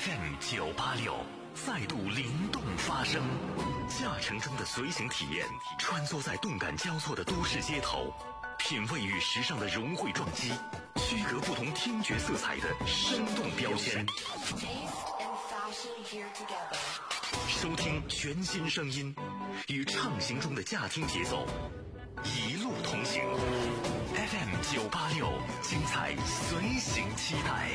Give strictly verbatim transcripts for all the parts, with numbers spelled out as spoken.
F M 九八六再度灵动发声，驾乘中的随行体验，穿梭在动感交错的都市街头，品味与时尚的融汇撞击，区隔不同听觉色彩的生动标签。收听全新声音，与畅行中的驾听节奏一路同行。F M 九八六，精彩随行期待。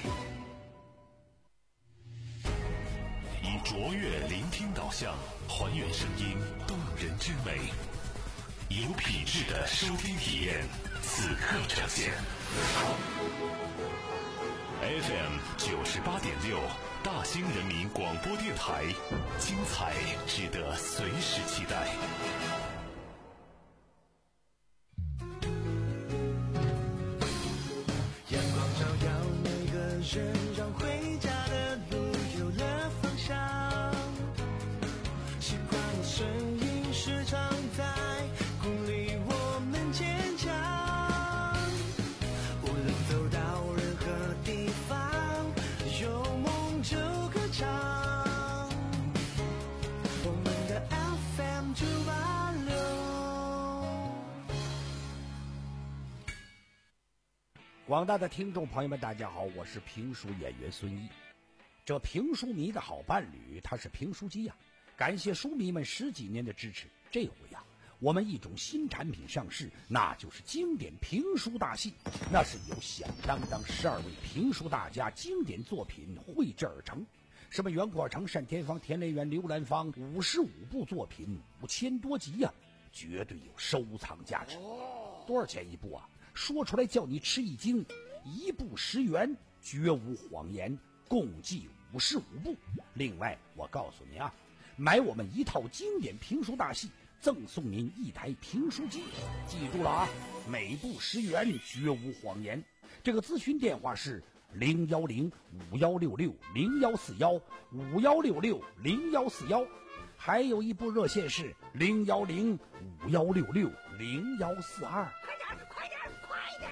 以卓越聆听导向，还原声音动人之美，有品质的收听体验，此刻呈现。F M 九十八点六，大兴人民广播电台，精彩值得随时期待。 阳光照耀每个人，让回家的路有了方向。习惯的声音时常在鼓励我们坚强。无论走到任何地方，有梦就歌唱。我们的 F M 九八六。 广大的听众朋友们，大家好，我是评书演员孙一。这评书迷的好伴侣，他是评书机呀、啊。感谢书迷们十几年的支持，这回呀、啊，我们一种新产品上市，那就是经典评书大戏。那是由响当当十二位评书大家经典作品绘制而成，什么袁阔成、单田芳、田连元、刘兰芳，五十五部作品，五千多集呀、啊，绝对有收藏价值。多少钱一部啊？说出来叫你吃一惊，一部十元，绝无谎言，共计五十五部。另外，我告诉你啊，买我们一套经典评书大戏，赠送您一台评书机。记住了啊，每部十元，绝无谎言。这个咨询电话是零幺零五幺六六零幺四幺五幺六六零幺四幺，还有一部热线是零幺零五幺六六零幺四二。 快点，快点，快点！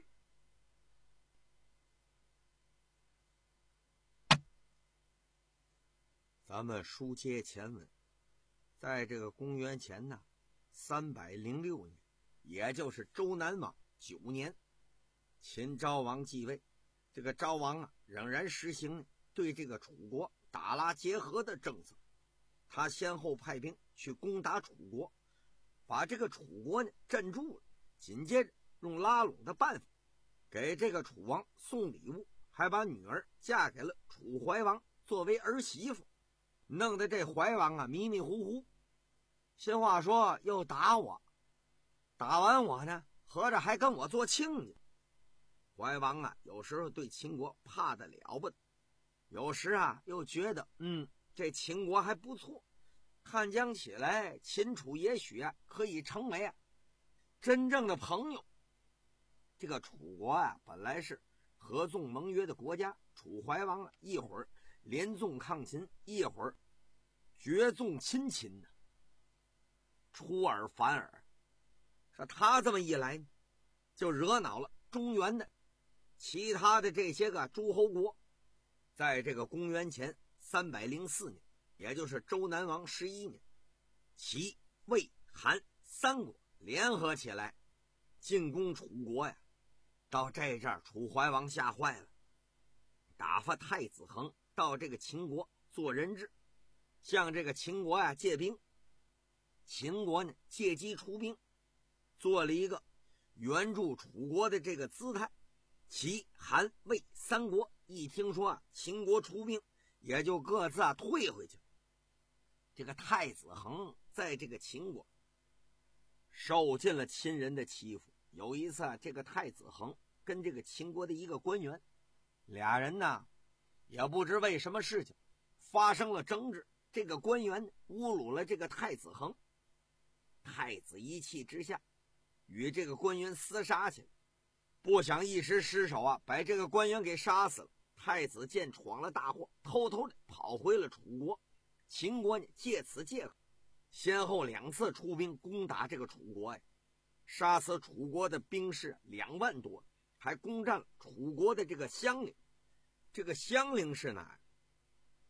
咱们书接前文，在这个公元前呢三百零六年，也就是周南王九年，秦昭王继位。这个昭王啊，仍然实行对这个楚国打拉结合的政策。他先后派兵去攻打楚国，把这个楚国呢镇住了。紧接着用拉拢的办法，给这个楚王送礼物，还把女儿嫁给了楚怀王作为儿媳妇，弄得这怀王啊迷迷糊糊。新话说又打我，打完我呢，合着还跟我做亲家。怀王啊，有时候对秦国怕得了不得，有时啊又觉得嗯，这秦国还不错，看将起来秦楚也许啊可以成为啊真正的朋友。这个楚国啊，本来是合纵盟约的国家，楚怀王啊，一会儿联纵抗秦，一会儿绝纵亲秦呢，出尔反尔。说他这么一来，就惹恼了中原的其他的这些个诸侯国。在这个公元前三百零四年，也就是周南王十一年，齐、魏、韩三国联合起来进攻楚国呀。到这阵儿，楚怀王吓坏了，打发太子恒到这个秦国做人质，向这个秦国呀借兵。秦国呢借机出兵，做了一个援助楚国的这个姿态。齐、韩、魏三国一听说啊秦国出兵，也就各自啊退回去。这个太子恒在这个秦国受尽了秦人的欺负。有一次啊，这个太子恒跟这个秦国的一个官员，俩人呢也不知为什么事情发生了争执，这个官员侮辱了这个太子恒。太子一气之下与这个官员厮杀去了，不想一时失手啊，把这个官员给杀死了。太子见闯了大祸，偷偷的跑回了楚国。秦国呢借此借口，先后两次出兵攻打这个楚国呀，杀死楚国的兵士两万多，还攻占了楚国的这个襄陵。这个襄陵是哪儿？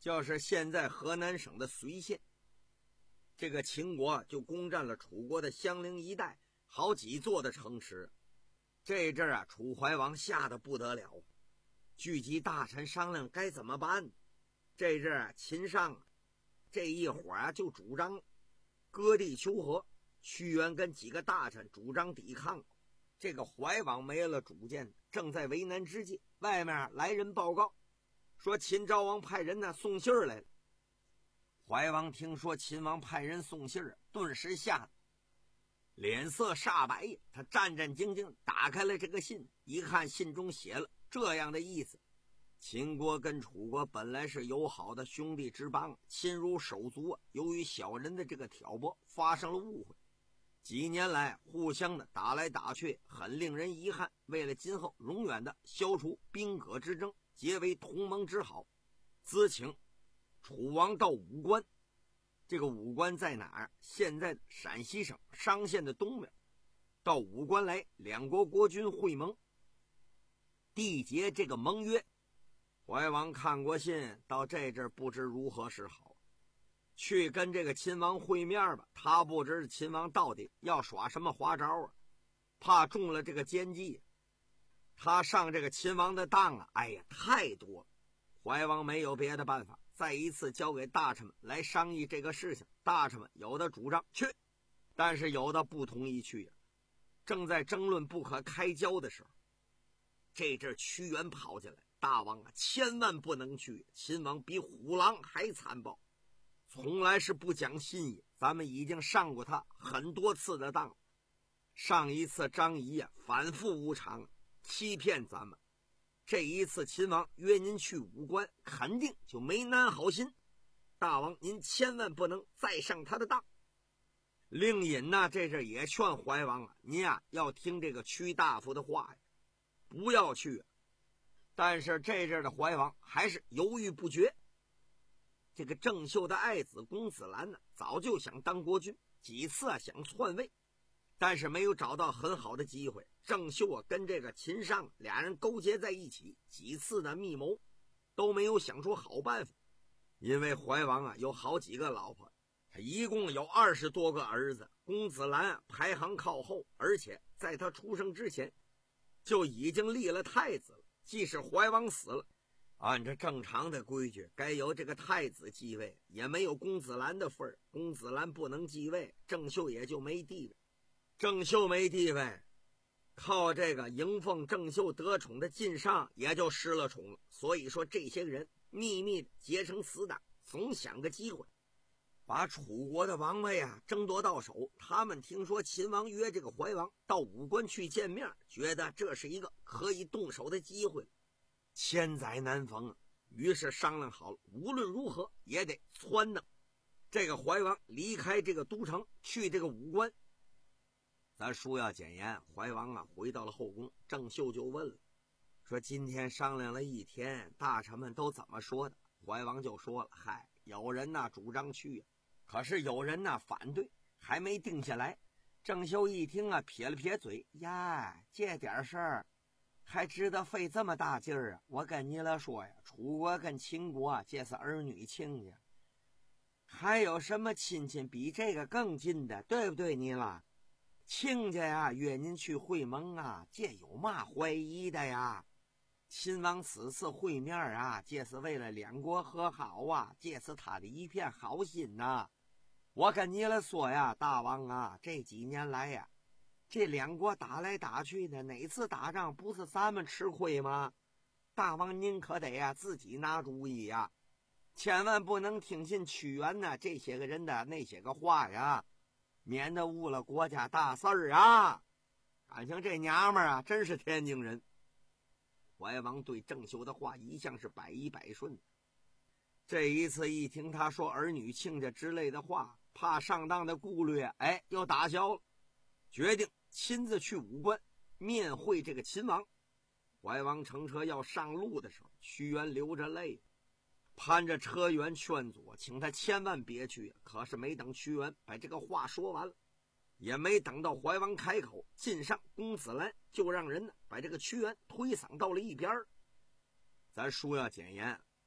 就是现在河南省的绥县。这个秦国就攻占了楚国的襄陵一带好几座的城池。这阵啊，楚怀王吓得不得了，聚集大臣商量该怎么办。这阵啊，秦上这一伙啊就主张割地求和，屈原跟几个大臣主张抵抗。这个怀王没了主见，正在为难之际，外面来人报告说秦昭王派人呢送信来了。怀王听说秦王派人送信，顿时吓得脸色煞白，他战战兢兢打开了这个信，一看信中写了这样的意思：秦国跟楚国本来是友好的兄弟之邦，亲如手足，由于小人的这个挑拨发生了误会，几年来互相的打来打去，很令人遗憾。为了今后永远的消除兵戈之争，结为同盟之好，兹请楚王到武关。这个武关在哪儿？现在的陕西省商县的东面。到武关来，两国国君会盟，缔结这个盟约。怀王看过信，到这阵不知如何是好，去跟这个秦王会面吧。他不知秦王到底要耍什么花招啊，怕中了这个奸计。他上这个秦王的当啊，哎呀，太多了。怀王没有别的办法，再一次交给大臣们来商议这个事情。大臣们有的主张去，但是有的不同意去呀。正在争论不可开交的时候，这阵屈原跑进来：“大王啊，千万不能去！秦王比虎狼还残暴，从来是不讲信义。咱们已经上过他很多次的当，上一次张仪啊反复无常，欺骗咱们。这一次秦王约您去武关，肯定就没安好心。大王您千万不能再上他的当。”令尹呢，这阵也劝怀王啊，您啊要听这个屈大夫的话呀，不要去。但是这阵的怀王还是犹豫不决。这个郑袖的爱子公子兰呢，早就想当国君，几次啊想篡位，但是没有找到很好的机会。郑袖啊跟这个秦尚俩人勾结在一起，几次的密谋都没有想出好办法。因为怀王啊有好几个老婆，他一共有二十多个儿子，公子兰排行靠后，而且在他出生之前就已经立了太子了。即使怀王死了，按照正常的规矩该由这个太子继位，也没有公子兰的份儿。公子兰不能继位，郑袖也就没地位。郑袖没地位，靠这个迎奉郑袖得宠的晋尚也就失了宠了。所以说这些人秘密的结成死党，总想个机会把楚国的王位啊争夺到手。他们听说秦王约这个怀王到武关去见面，觉得这是一个可以动手的机会，千载难逢啊。于是商量好了，无论如何也得撺掇这个怀王离开这个都城，去这个武关。咱书要简言，怀王啊回到了后宫，郑袖就问了，说今天商量了一天，大臣们都怎么说的？怀王就说了，嗨，有人呐主张去，可是有人呐反对，还没定下来。郑袖一听啊，撇了撇嘴，呀，这点事儿还值得费这么大劲儿啊？我跟你来说呀，楚国跟秦国这是儿女亲家，还有什么亲戚比这个更近的，对不对你了？亲家呀约您去会盟啊，这有嘛怀疑的呀？秦王此次会面啊，这是为了两国和好啊，这是他的一片好心呐、啊。我跟你来说呀，大王啊，这几年来呀，这两国打来打去的，哪次打仗不是咱们吃亏吗？大王您可得呀自己拿主意呀，千万不能听信屈原呐这些个人的那些个话呀，免得误了国家大事儿啊！感情这娘们儿啊，真是天津人。怀王对郑袖的话一向是百依百顺，这一次一听他说儿女亲家之类的话，怕上当的顾虑，哎，又打消了，决定亲自去武关面会这个秦王。怀王乘车要上路的时候，屈原流着泪，攀着车辕劝阻，请他千万别去。可是没等屈原把这个话说完了，也没等到怀王开口，晋上公子兰就让人呢把这个屈原推搡到了一边。咱书要简言，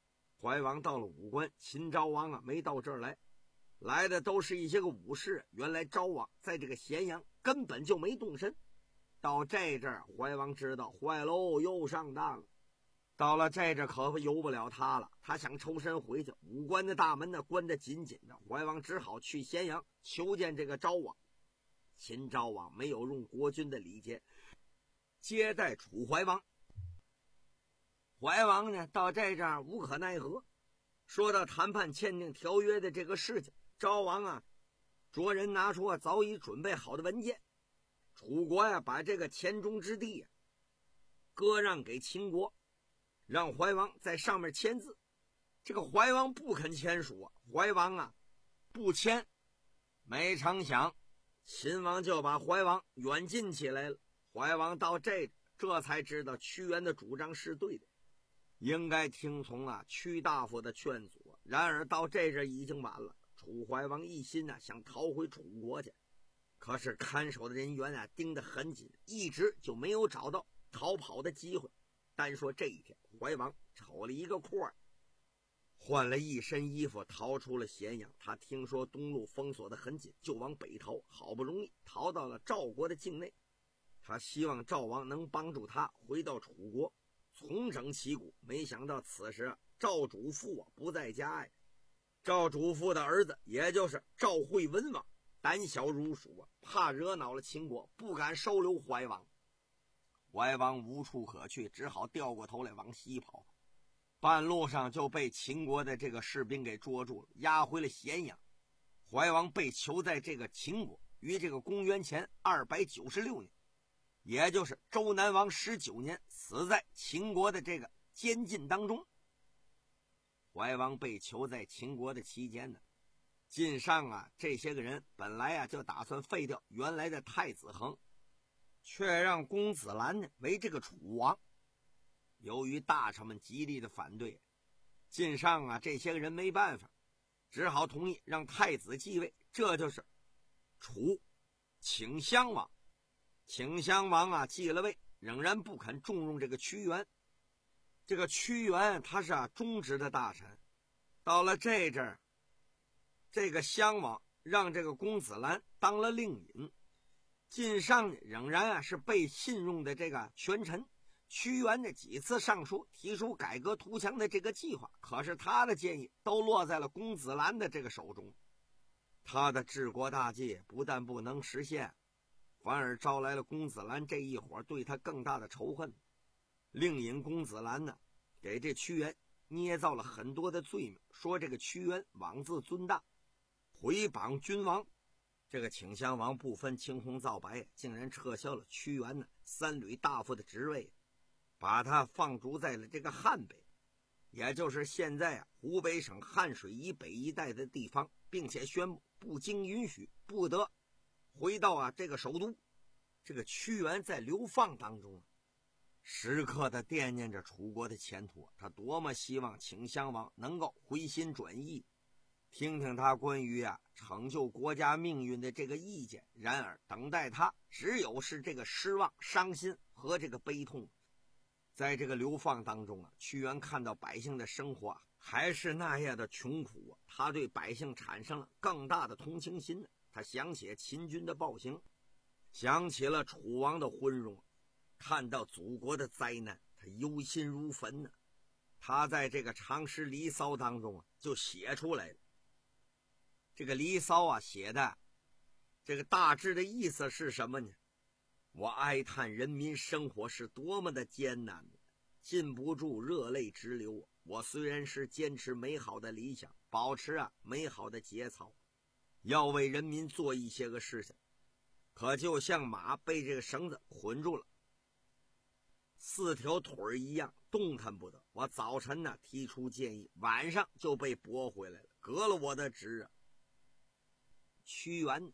怀王到了武关，秦昭王啊没到这儿来，来的都是一些个武士。原来昭王在这个咸阳根本就没动身，到这阵儿怀王知道坏喽，又上当了。到了这阵可由不了他了，他想抽身回去，武关的大门呢关得紧紧的，怀王只好去咸阳求见这个昭王。秦昭王没有用国君的礼节接待楚怀王，怀王呢到这阵儿无可奈何。说到谈判签订条约的这个事情，昭王啊着人拿出啊早已准备好的文件，楚国呀把这个黔中之地呀割让给秦国，让怀王在上面签字。这个怀王不肯签署啊，怀王啊不签。没成想秦王就把怀王远近起来了。怀王到这这才知道屈原的主张是对的，应该听从啊屈大夫的劝阻。然而到这阵已经晚了，楚怀王一心啊想逃回楚国去，可是看守的人员啊盯得很紧，一直就没有找到逃跑的机会。单说这一天，怀王瞅了一个阔，换了一身衣服逃出了咸阳。他听说东路封锁得很紧，就往北逃，好不容易逃到了赵国的境内。他希望赵王能帮助他回到楚国重整旗鼓，没想到此时赵主父啊不在家呀。赵主父的儿子也就是赵惠文王胆小如鼠啊，怕惹恼了秦国，不敢收留怀王。怀王无处可去，只好掉过头来往西跑，半路上就被秦国的这个士兵给捉住了，押回了咸阳。怀王被囚在这个秦国，于这个公元前二百九十六年，也就是周南王十九年，死在秦国的这个监禁当中。怀王被囚在秦国的期间呢，晋上啊这些个人本来啊就打算废掉原来的太子恒，却让公子兰呢为这个楚王。由于大臣们极力的反对，晋上啊这些个人没办法，只好同意让太子继位，这就是楚顷襄王。顷襄王啊继了位，仍然不肯重用这个屈原。这个屈原他是啊忠直的大臣，到了这阵儿，这个襄王让这个公子兰当了令尹。晋上仍然啊是被信用的这个权臣。屈原的几次上书提出改革图强的这个计划，可是他的建议都落在了公子兰的这个手中。他的治国大计不但不能实现，反而招来了公子兰这一伙对他更大的仇恨。令尹公子兰呢给这屈原捏造了很多的罪名，说这个屈原妄自尊大，毁谤君王。这个顷襄王不分青红皂白，竟然撤销了屈原呢三闾大夫的职位，把他放逐在了这个汉北，也就是现在啊湖北省汉水以北一带的地方，并且宣布不经允许不得回到啊这个首都。这个屈原在流放当中啊，时刻的惦念着楚国的前途，他多么希望顷襄王能够回心转意，听听他关于啊拯救国家命运的这个意见。然而等待他只有是这个失望、伤心和这个悲痛。在这个流放当中啊，屈原看到百姓的生活啊还是那样的穷苦啊，他对百姓产生了更大的同情心。他想起秦军的暴行，想起了楚王的昏庸，看到祖国的灾难，他忧心如焚呢、啊。他在这个长诗《离骚》当中啊就写出来了。这个《离骚》啊写的这个大致的意思是什么呢？我哀叹人民生活是多么的艰难，禁不住热泪直流。我虽然是坚持美好的理想，保持啊美好的节操，要为人民做一些个事情，可就像马被这个绳子捆住了，四条腿一样动弹不得。我早晨呢提出建议，晚上就被驳回来了，革了我的职啊。屈原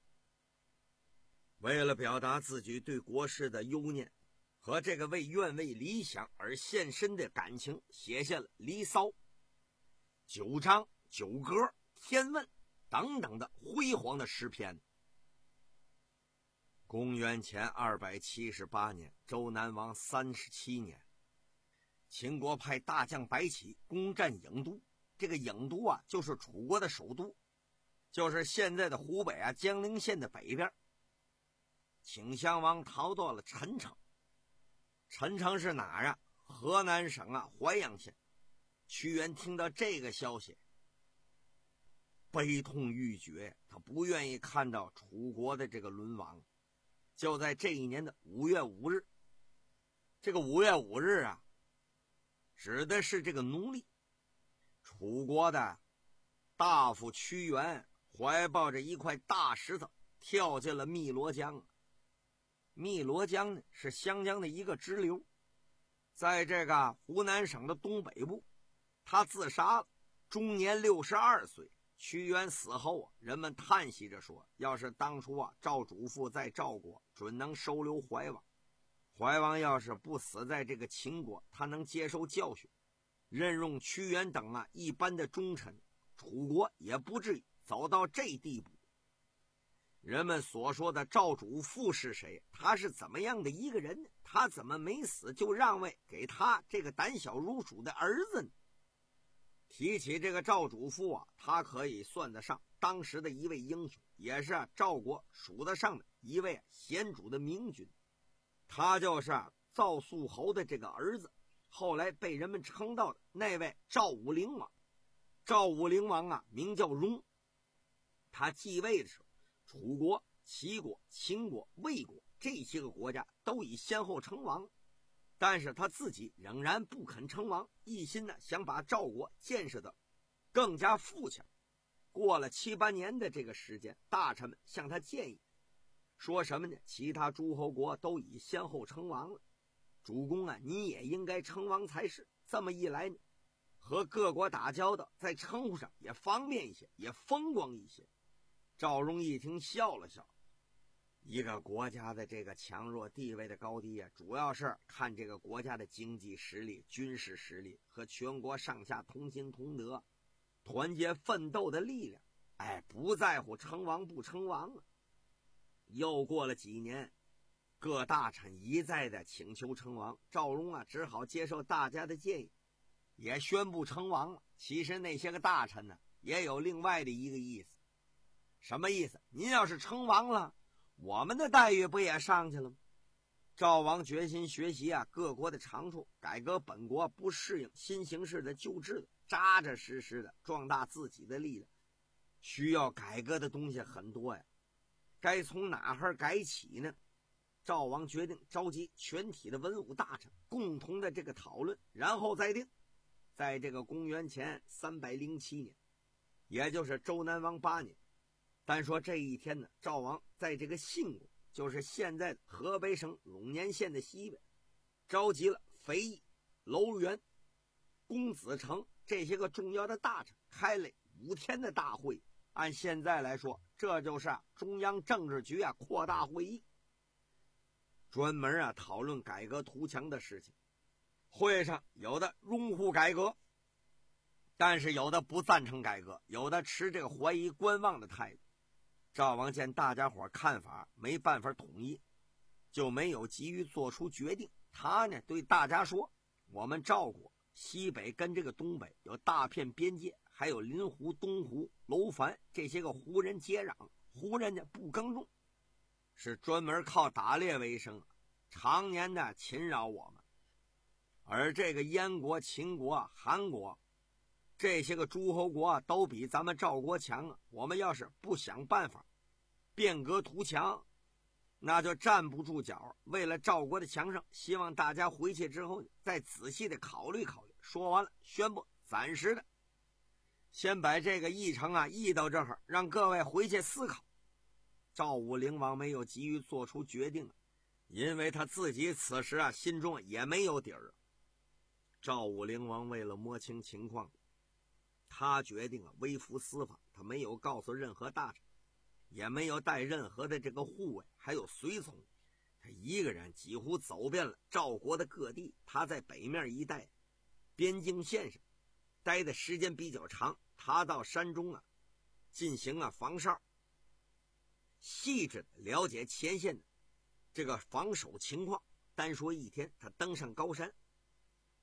为了表达自己对国事的忧念和这个为愿为理想而献身的感情，写下了《离骚》九章、九歌、天问等等的辉煌的诗篇。公元前二百七十八年，周南王三十七年， 秦国派大将白起攻占郢都，这个郢都啊，就是楚国的首都，就是现在的湖北啊江陵县的北边。顷襄王逃到了陈城，陈城是哪儿啊？河南省啊淮阳县。屈原听到这个消息，悲痛欲绝，他不愿意看到楚国的这个沦亡。就在这一年的五月五日，这个五月五日啊，指的是这个农历。楚国的大夫屈原怀抱着一块大石头跳进了汨罗江。汨罗江呢是湘江的一个支流，在这个湖南省的东北部，他自杀了，终年六十二岁。屈原死后啊，人们叹息着说，要是当初啊赵主父在赵国，准能收留怀王。怀王要是不死在这个秦国，他能接受教训，任用屈原等啊一般的忠臣，楚国也不至于走到这地步。人们所说的赵主父是谁？他是怎么样的一个人呢？他怎么没死就让位给他这个胆小如鼠的儿子呢？提起这个赵主父啊，他可以算得上当时的一位英雄，也是啊赵国数得上的一位贤主的明君。他就是啊赵肃侯的这个儿子，后来被人们称道的那位赵武灵王。赵武灵王啊名叫荣，他继位的时候，楚国、齐国、秦国、魏国这些个国家都已先后称王，但是他自己仍然不肯称王，一心呢想把赵国建设的更加富强。过了七八年的这个时间，大臣们向他建议，说什么呢？其他诸侯国都已先后称王了，主公啊，你也应该称王才是。这么一来呢，和各国打交道，在称呼上也方便一些，也风光一些。赵荣一听笑了笑，一个国家的这个强弱地位的高低啊，主要是看这个国家的经济实力、军事实力和全国上下同心同德、团结奋斗的力量。哎，不在乎称王不称王啊。又过了几年，各大臣一再的请求称王，赵荣啊只好接受大家的建议，也宣布称王了。其实那些个大臣呢，也有另外的一个意思。什么意思？您要是称王了，我们的待遇不也上去了吗？赵王决心学习啊各国的长处，改革本国不适应新形势的旧制度，扎扎实实的壮大自己的力量。需要改革的东西很多呀，该从哪儿改起呢？赵王决定召集全体的文武大臣共同的这个讨论，然后再定。在这个公元前三百零七年，也就是周南王八年，单说这一天呢，赵王在这个信国，就是现在的河北省陇年县的西边，召集了肥义、楼元、公子成这些个重要的大臣，开了五天的大会。按现在来说，这就是啊中央政治局啊扩大会议，专门啊讨论改革图强的事情。会上有的拥护改革，但是有的不赞成改革，有的持这个怀疑观望的态度。赵王见大家伙看法没办法统一，就没有急于做出决定。他呢对大家说，我们赵国西北跟这个东北有大片边界，还有临湖、东湖、楼烦这些个胡人接壤。胡人呢不耕种，是专门靠打猎为生，常年的侵扰我们。而这个燕国、秦国、韩国这些个诸侯国都比咱们赵国强啊！我们要是不想办法变革图强，那就站不住脚。为了赵国的强盛，希望大家回去之后再仔细的考虑考虑。说完了，宣布暂时的先把这个议程啊议到这儿，让各位回去思考。赵武灵王没有急于做出决定，因为他自己此时啊心中也没有底儿。赵武灵王为了摸清情况，他决定啊微服私访，他没有告诉任何大臣，也没有带任何的这个护卫还有随从，他一个人几乎走遍了赵国的各地。他在北面一带边境线上待的时间比较长，他到山中啊进行啊防哨，细致的了解前线的这个防守情况。单说一天，他登上高山，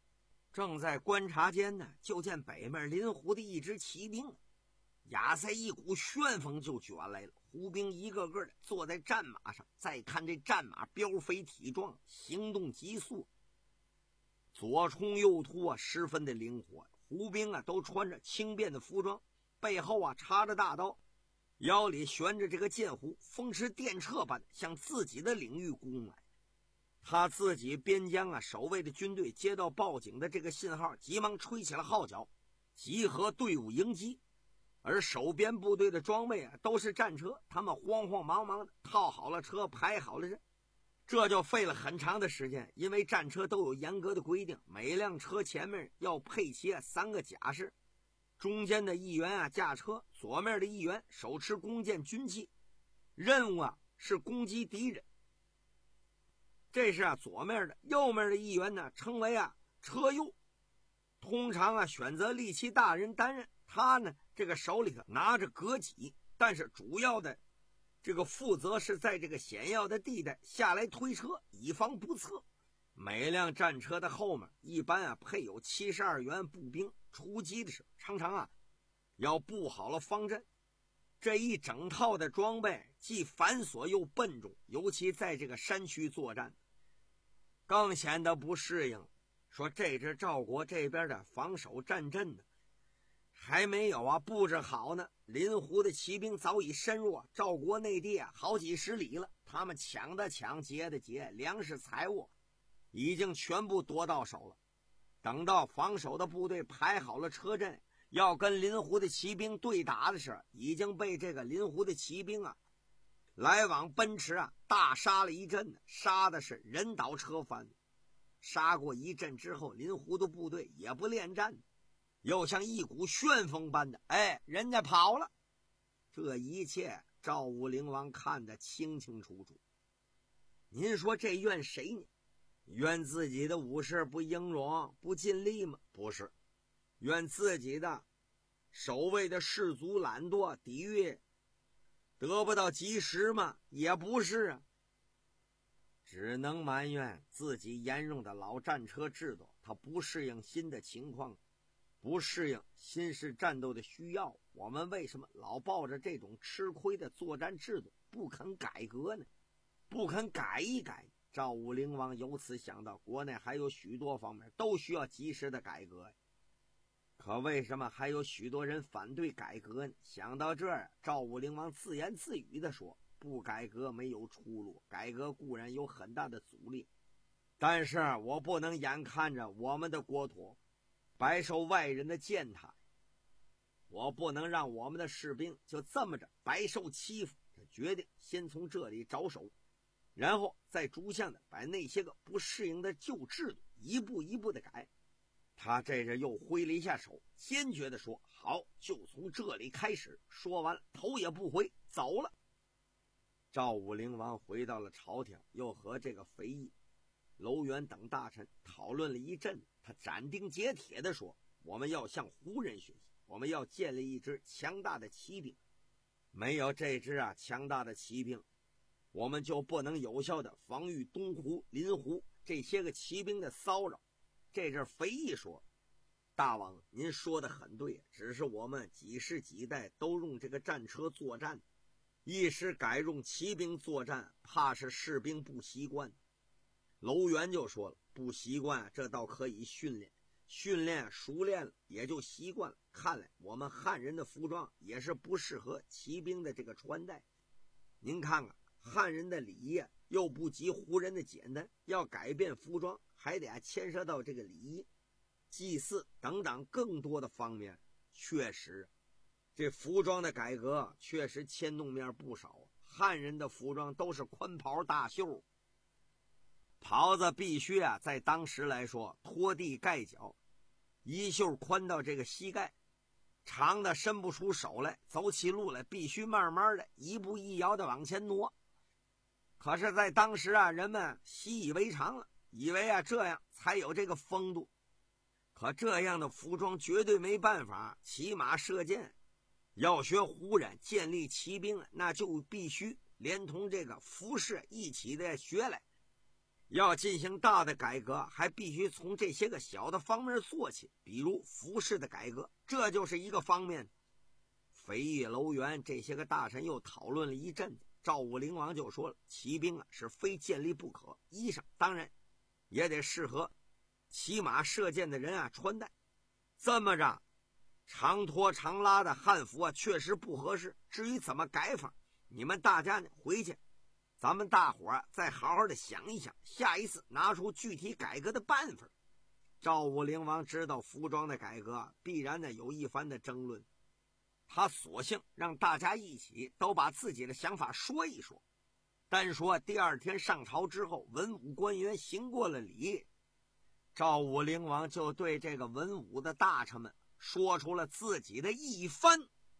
正在观察间呢，就见北面临湖的一支骑兵压塞一股旋风就卷来了。胡兵一个个的坐在战马上，再看这战马膘肥体壮，行动急速，左冲右突啊，十分的灵活。胡兵啊都穿着轻便的服装，背后啊插着大刀，腰里悬着这个剑壶，风驰电掣般向自己的领域攻来。他自己边疆啊守卫的军队接到报警的这个信号，急忙吹起了号角，集合队伍迎击。而守边部队的装备啊都是战车，他们慌慌忙忙的套好了车，排好了人，这就费了很长的时间。因为战车都有严格的规定，每辆车前面要配齐三个甲士，中间的一员啊驾车，左面的一员手持弓箭军器，任务啊是攻击敌人。这是啊左面的，右面的一员呢称为啊车右，通常啊选择力气大人担任。他呢这个手里头拿着戈戟，但是主要的这个负责是在这个险要的地带下来推车，以防不测。每辆战车的后面一般啊配有七十二员步兵，出击的时候常常啊要布好了方阵。这一整套的装备既繁琐又笨重，尤其在这个山区作战更显得不适应。说这支赵国这边的防守战阵呢还没有啊布置好呢，临湖的骑兵早已深入啊赵国内地啊好几十里了，他们抢的抢，劫的劫，粮食财物已经全部夺到手了。等到防守的部队排好了车阵，要跟临湖的骑兵对打的时候，已经被这个临湖的骑兵啊来往奔驰啊大杀了一阵呢，杀的是人倒车翻。杀过一阵之后，临湖的部队也不恋战，又像一股旋风般的，哎，人家跑了。这一切赵武灵王看得清清楚楚。您说这怨谁呢？怨自己的武士不英勇不尽力吗？不是。怨自己的守卫的士卒懒惰抵御得不到及时吗？也不是啊。只能埋怨自己沿用的老战车制度，它不适应新的情况，不适应新式战斗的需要。我们为什么老抱着这种吃亏的作战制度不肯改革呢？不肯改一改。赵武灵王由此想到，国内还有许多方面都需要及时的改革，可为什么还有许多人反对改革呢？想到这儿，赵武灵王自言自语地说，不改革没有出路，改革固然有很大的阻力，但是我不能眼看着我们的国土白受外人的践踏，我不能让我们的士兵就这么着白受欺负。他决定先从这里着手，然后再逐项的把那些个不适应的旧制度一步一步的改。他这着又挥了一下手，坚决的说，好，就从这里开始。说完了，头也不回走了。赵武灵王回到了朝廷，又和这个肥义、楼元等大臣讨论了一阵，他斩钉截铁地说，我们要向胡人学习，我们要建立一支强大的骑兵，没有这支啊强大的骑兵，我们就不能有效的防御东湖、临湖这些个骑兵的骚扰。这阵肥义说，大王您说的很对，只是我们几世几代都用这个战车作战，一时改用骑兵作战，怕是士兵不习惯。楼元就说了，不习惯这倒可以训练，训练熟练了也就习惯了。看来我们汉人的服装也是不适合骑兵的这个穿戴。您看看汉人的礼仪又不及胡人的简单，要改变服装还得牵涉到这个礼仪、祭祀等等更多的方面。确实这服装的改革确实牵动面不少，汉人的服装都是宽袍大袖，袍子必须啊在当时来说拖地盖脚，衣袖宽到这个膝盖，长的伸不出手来，走起路来必须慢慢的一步一摇的往前挪。可是在当时啊，人们习以为常了，以为啊这样才有这个风度。可这样的服装绝对没办法骑马射箭，要学胡人建立骑兵，那就必须连同这个服饰一起的学来。 要进行大的改革，还必须从这些个小的方面做起，比如服饰的改革，这就是一个方面。肥业楼园这些个大臣又讨论了一阵子，赵武灵王就说了，骑兵啊是非建立不可，衣裳当然也得适合骑马射箭的人啊穿戴。这么着长拖长拉的汉服啊确实不合适，至于怎么改法，你们大家呢回去咱们大伙儿再好好的想一想，下一次拿出具体改革的办法。赵武灵王知道服装的改革必然呢有一番的争论，他索性让大家一起都把自己的想法说一说。单说第二天上朝之后，文武官员行过了礼，赵武灵王就对这个文武的大臣们说出了自己的一番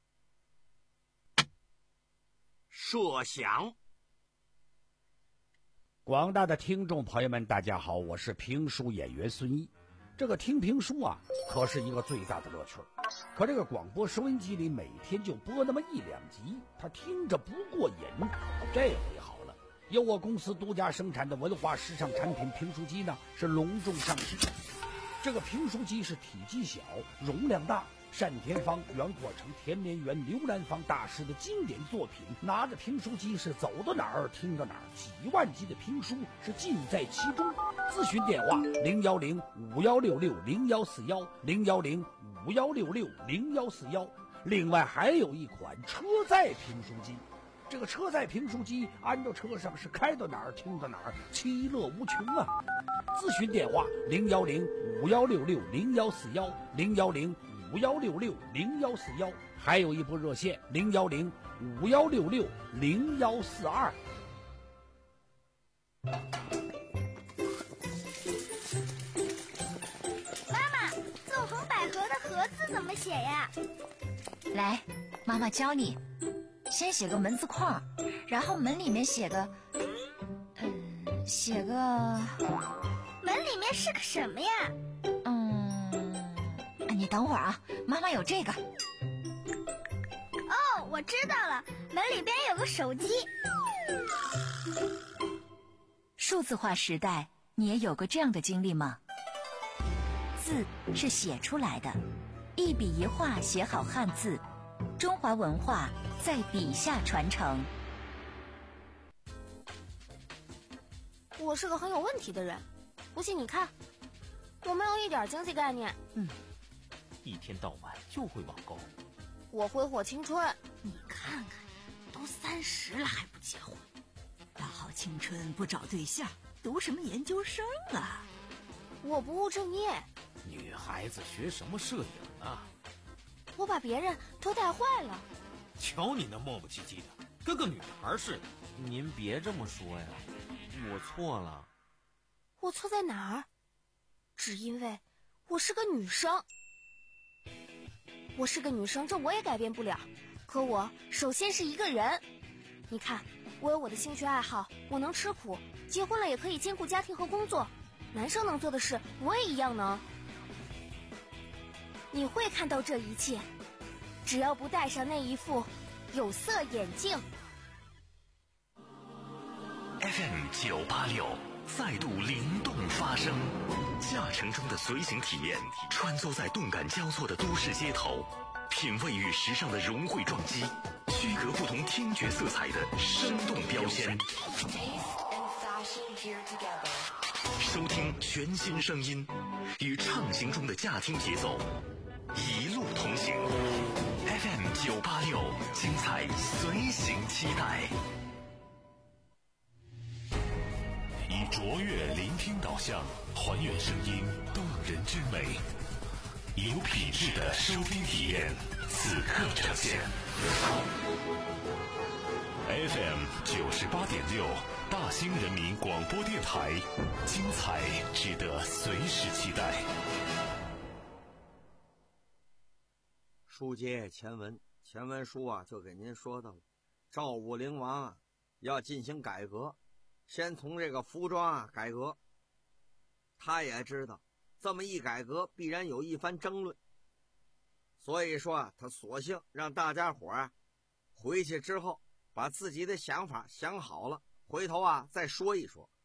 设想。 广大的听众朋友们大家好，我是评书演员孙毅。这个听评书啊可是一个最大的乐趣，可这个广播收音机里每天就播那么一两集，他听着不过瘾。这回好了，由我公司独家生产的文化时尚产品评书机呢是隆重上市。这个评书机是体积小容量大，单田芳、袁阔成、田连元、刘兰芳大师的经典作品，拿着评书机是走到哪儿听到哪儿，几万集的评书是尽在其中。咨询电话零幺零五幺六六零幺四幺零幺零五幺六六零幺四幺。另外还有一款车载评书机，这个车载评书机安到车上是开到哪儿听到哪儿，其乐无穷啊！咨询电话零幺零五幺六六零幺四幺零幺零五幺六六零幺四幺，还有一部热线零幺零五幺六六零幺四二。 妈妈，纵横捭阖的阖字怎么写呀？ 来，妈妈教你。先写个门字框，然后门里面写个，嗯，写个。 门里面是个什么呀？ 嗯，你等会儿啊，妈妈有这个。 哦，我知道了，门里边有个手机。 数字化时代，你也有过这样的经历吗？字是写出来的，一笔一画写好汉字，中华文化在笔下传承。 我是个很有问题的人，不信你看，我没有一点经济概念。 嗯，一天到晚就会网购。 我挥霍青春。 你看看，都三十了还不结婚，大好青春不找对象，读什么研究生啊？ 我不务正业。 女孩子学什么摄影啊？ 我把别人都带坏了。 瞧你那磨磨唧唧的，跟个女孩似的。 您别这么说呀，我错了。 我错在哪儿？只因为我是个女生。我是个女生，这我也改变不了。可我首先是一个人。你看，我有我的兴趣爱好，我能吃苦，结婚了也可以兼顾家庭和工作。男生能做的事，我也一样能。你会看到这一切，只要不戴上那一副有色眼镜。 F M 九八六再度灵动发声，驾乘中的随行体验，穿梭在动感交错的都市街头，品味与时尚的融汇撞击，区隔不同听觉色彩的生动标签。收听全新声音，与畅行中的驾听节奏一路同行。F M 九八六，精彩随行期待。以卓越聆听导向，还原声音动人之美，有品质的收听体验，此刻呈现。F M 九十八点六，大兴人民广播电台，精彩值得随时期待。 书接前文，前文书啊就给您说到了，赵武灵王啊要进行改革，先从这个服装啊改革。他也知道这么一改革必然有一番争论，所以说啊他索性让大家伙啊回去之后把自己的想法想好了，回头啊再说一说。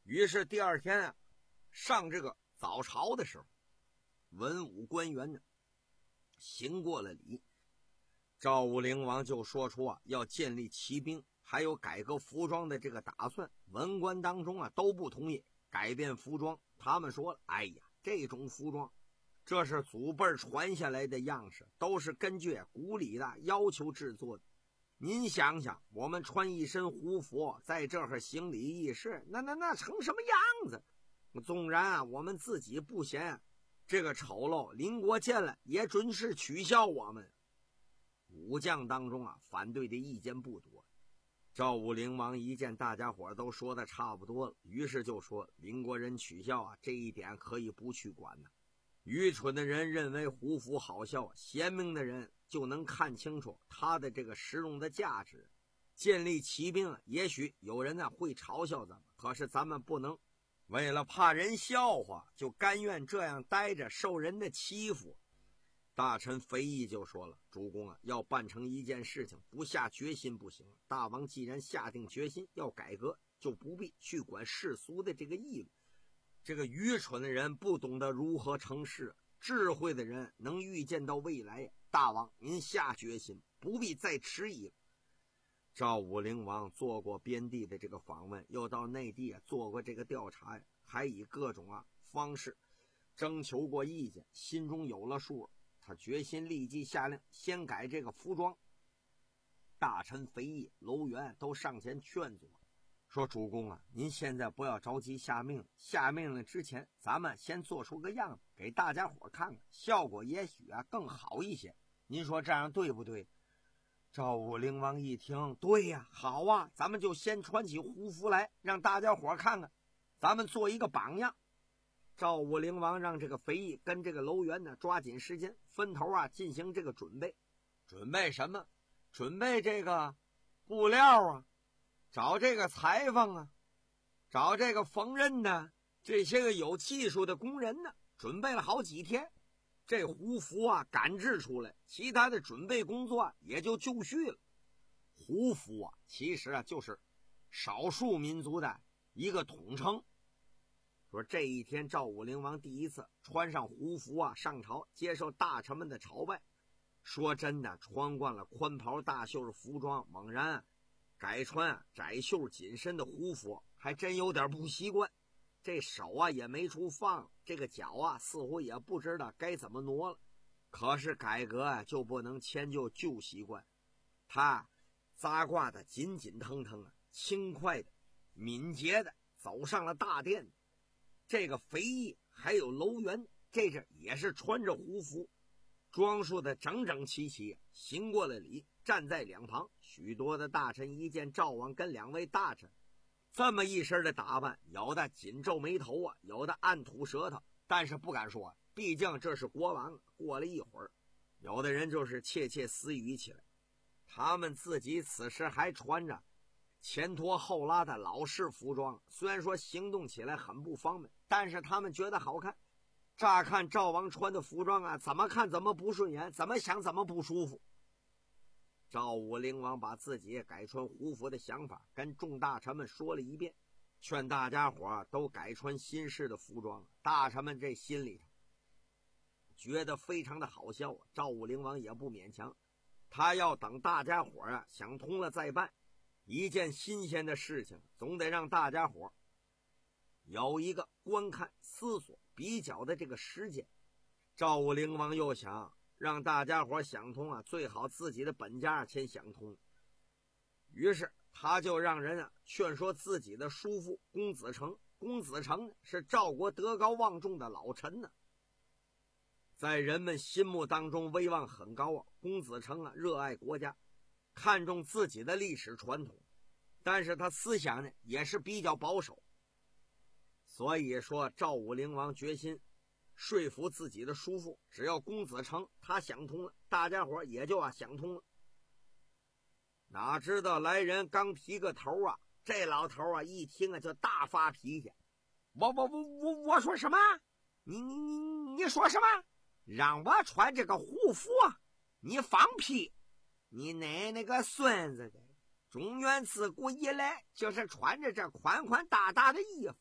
于是第二天啊，上这个早朝的时候，文武官员呢行过了礼，赵武灵王就说出啊要建立骑兵，还有改革服装的这个打算。文官当中啊都不同意改变服装，他们说了，哎呀，这种服装这是祖辈传下来的样式，都是根据古礼的要求制作的。您想想，我们穿一身胡服在这儿行礼议事，那那那成什么样子？纵然啊我们自己不嫌这个丑陋，邻国见了也准是取笑我们。武将当中啊反对的意见不多。赵武灵王一见大家伙都说的差不多了，于是就说，邻国人取笑啊这一点可以不去管呢。愚蠢的人认为胡服好笑，贤明的人就能看清楚他的这个实用的价值。建立骑兵，也许有人呢会嘲笑咱们，可是咱们不能为了怕人笑话就甘愿这样待着受人的欺负。大臣肥义就说了，主公啊，要办成一件事情，不下决心不行。大王既然下定决心要改革，就不必去管世俗的这个议论。这个愚蠢的人不懂得如何成事，智慧的人能预见到未来。大王您下决心，不必再迟疑了。赵武灵王做过边地的这个访问，又到内地啊做过这个调查呀，还以各种啊方式征求过意见，心中有了数。他决心立即下令先改这个服装。大臣肥义、楼元都上前劝阻，说主公啊，您现在不要着急下命令，下命令之前咱们先做出个样子给大家伙看看，效果也许啊更好一些，您说这样对不对？赵武灵王一听，对呀，好啊，咱们就先穿起胡服来让大家伙看看，咱们做一个榜样。赵武灵王让这个肥义跟这个楼元呢抓紧时间分头啊进行这个准备。准备什么？准备这个布料啊，找这个裁缝啊，找这个缝纫的这些个有技术的工人呢，准备了好几天。这胡服啊赶制出来，其他的准备工作也就就绪了。胡服啊其实啊就是少数民族的一个统称。说这一天赵武灵王第一次穿上胡服啊上朝接受大臣们的朝拜。说真的，穿惯了宽袍大袖的服装，猛然、啊、改穿、啊、窄袖紧身的胡服，还真有点不习惯。这手啊也没处放，这个脚啊似乎也不知道该怎么挪了。可是改革啊就不能迁就旧习惯，他扎挂的紧紧腾腾啊，轻快的敏捷的走上了大殿。这个肥义还有楼元，这阵也是穿着胡服，装束的整整齐齐，行过了礼，站在两旁。许多的大臣一见赵王跟两位大臣这么一身的打扮，有的紧皱眉头啊，有的暗吐舌头，但是不敢说，毕竟这是国王。过了一会儿，有的人就是窃窃私语起来。他们自己此时还穿着前拖后拉的老式服装，虽然说行动起来很不方便，但是他们觉得好看。乍看赵王穿的服装啊，怎么看怎么不顺眼，怎么想怎么不舒服。赵武灵王把自己改穿胡服的想法跟众大臣们说了一遍，劝大家伙都改穿新式的服装。大臣们这心里头觉得非常的好笑，赵武灵王也不勉强，他要等大家伙啊想通了再办。一件新鲜的事情总得让大家伙有一个观看、思索、比较的这个时间。赵武灵王又想让大家伙想通啊，最好自己的本家先想通。于是他就让人啊劝说自己的叔父公子成。公子成是赵国德高望重的老臣呢，在人们心目当中威望很高啊。公子成啊热爱国家，看重自己的历史传统，但是他思想呢也是比较保守。所以说赵武灵王决心说服自己的叔父，只要公子成他想通了，大家伙也就啊想通了。哪知道来人刚提个头啊，这老头啊一听啊就大发脾气。我我我我我说什么？你你你你说什么？让我穿这个胡服啊？你放屁！你奶奶个孙子的！中原自古以来就是穿着这宽宽大大的衣服，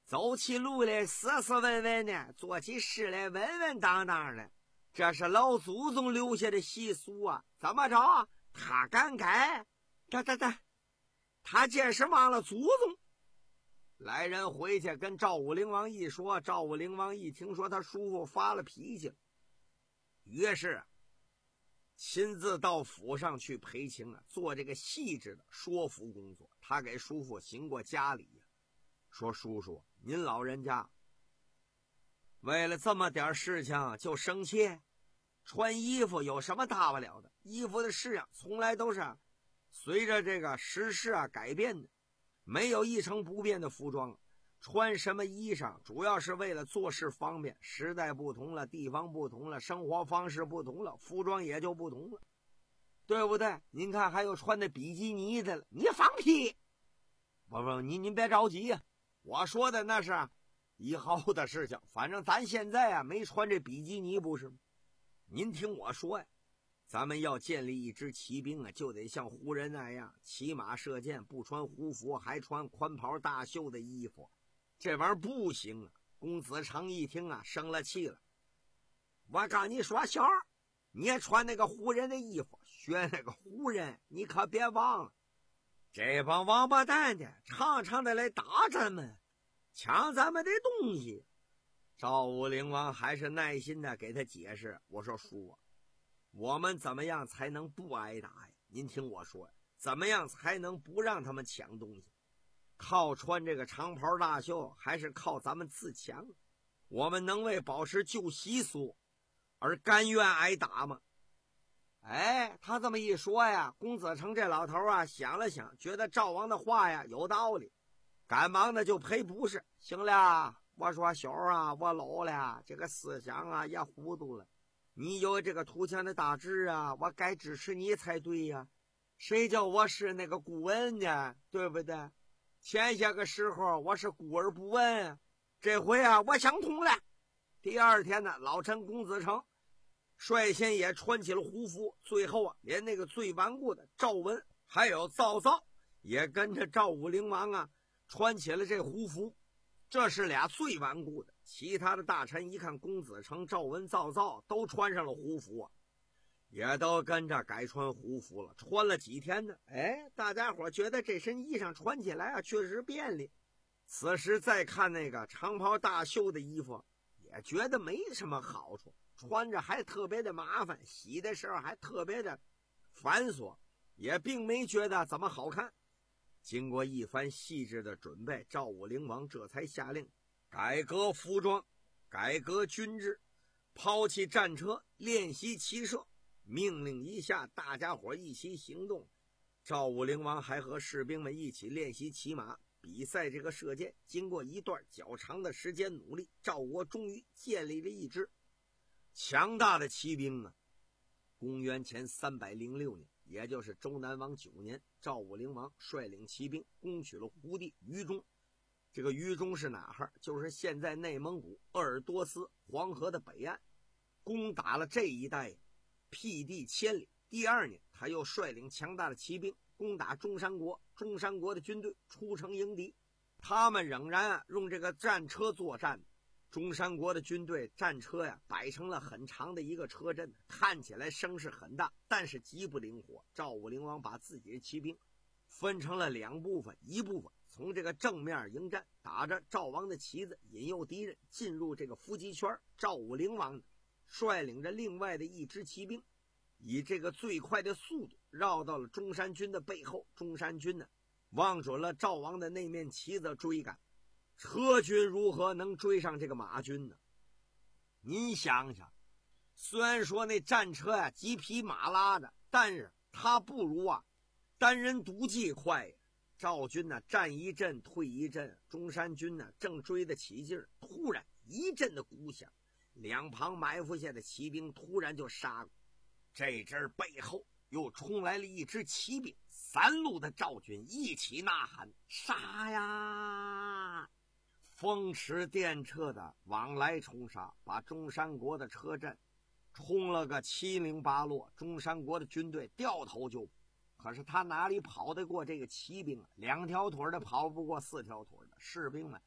走起路来斯斯文文的，做起事来稳稳当当的，这是老祖宗留下的习俗啊！怎么着？他敢改？他他他，他这是忘了祖宗。来人回去跟赵武灵王一说，赵武灵王一听说他叔父发了脾气了，于是亲自到府上去陪情啊，做这个细致的说服工作。他给叔父行过家礼呀、啊，说叔叔，您老人家为了这么点事情就生气？穿衣服有什么大不了的？衣服的事啊，从来都是随着这个时事啊改变的，没有一成不变的服装。穿什么衣裳主要是为了做事方便，时代不同了，地方不同了，生活方式不同了，服装也就不同了，对不对？您看还有穿的比基尼的了，你放屁！不不，您您别着急呀、啊，我说的那是以后的事情，反正咱现在啊没穿这比基尼不是吗？您听我说呀，咱们要建立一支骑兵啊，就得像胡人那样骑马射箭，不穿胡服，还穿宽袍大袖的衣服，这玩意儿不行啊！公子成一听啊，生了气了。我告你说，小儿，你也穿那个胡人的衣服，学那个胡人，你可别忘了，这帮王八蛋的常常的来打咱们，抢咱们的东西。赵武灵王还是耐心的给他解释，我说叔啊，我们怎么样才能不挨打呀？您听我说，怎么样才能不让他们抢东西？靠穿这个长袍大袖，还是靠咱们自强？我们能为保持旧习俗而甘愿挨打吗？哎，他这么一说呀，公子成这老头啊想了想，觉得赵王的话呀有道理，赶忙的就赔不是。行了，我说小啊，我老了，这个思想啊也糊涂了，你有这个图强的大志啊，我该支持你才对呀，谁叫我是那个孤闻呢？对不对？前些个时候我是孤而不闻，这回啊我想通了。第二天呢，老臣公子成率先也穿起了胡服，最后啊连那个最顽固的赵文还有赵造也跟着赵武灵王啊穿起了这胡服，这是俩最顽固的。其他的大臣一看公子成、赵文、赵造都穿上了胡服啊，也都跟着改穿胡服了。穿了几天呢，哎，大家伙觉得这身衣裳穿起来啊确实便利。此时再看那个长袍大袖的衣服，也觉得没什么好处，穿着还特别的麻烦，洗的时候还特别的繁琐，也并没觉得怎么好看。经过一番细致的准备，赵武灵王这才下令改革服装，改革军制，抛弃战车，练习骑射。命令一下，大家伙一起行动。赵武灵王还和士兵们一起练习骑马，比赛这个射箭。经过一段较长的时间努力，赵国终于建立了一支强大的骑兵啊！公元前三百零六年，也就是周南王九年，赵武灵王率领骑兵攻取了胡地于中。这个于中是哪儿？就是现在内蒙古鄂尔多斯黄河的北岸。攻打了这一带，辟地千里。第二年，他又率领强大的骑兵攻打中山国。中山国的军队出城迎敌，他们仍然啊用这个战车作战。中山国的军队战车呀摆成了很长的一个车阵，看起来声势很大，但是极不灵活。赵武灵王把自己的骑兵分成了两部分，一部分从这个正面迎战，打着赵王的旗子引诱敌人进入这个伏击圈。赵武灵王率领着另外的一支骑兵，以这个最快的速度绕到了中山军的背后。中山军呢望准了赵王的那面旗子追赶，车军如何能追上这个马军呢？您想想，虽然说那战车呀、啊、几匹马拉着，但是它不如啊单人独骑快呀。赵军呢战一阵退一阵，中山军呢正追得起劲儿，突然一阵的鼓响，两旁埋伏下的骑兵突然就杀过。这阵背后又冲来了一支骑兵，三路的赵军一起呐喊：杀呀！风驰电掣的往来冲杀，把中山国的车阵冲了个七零八落。中山国的军队掉头就跑，可是他哪里跑得过这个骑兵啊？两条腿的跑不过四条腿的，士兵们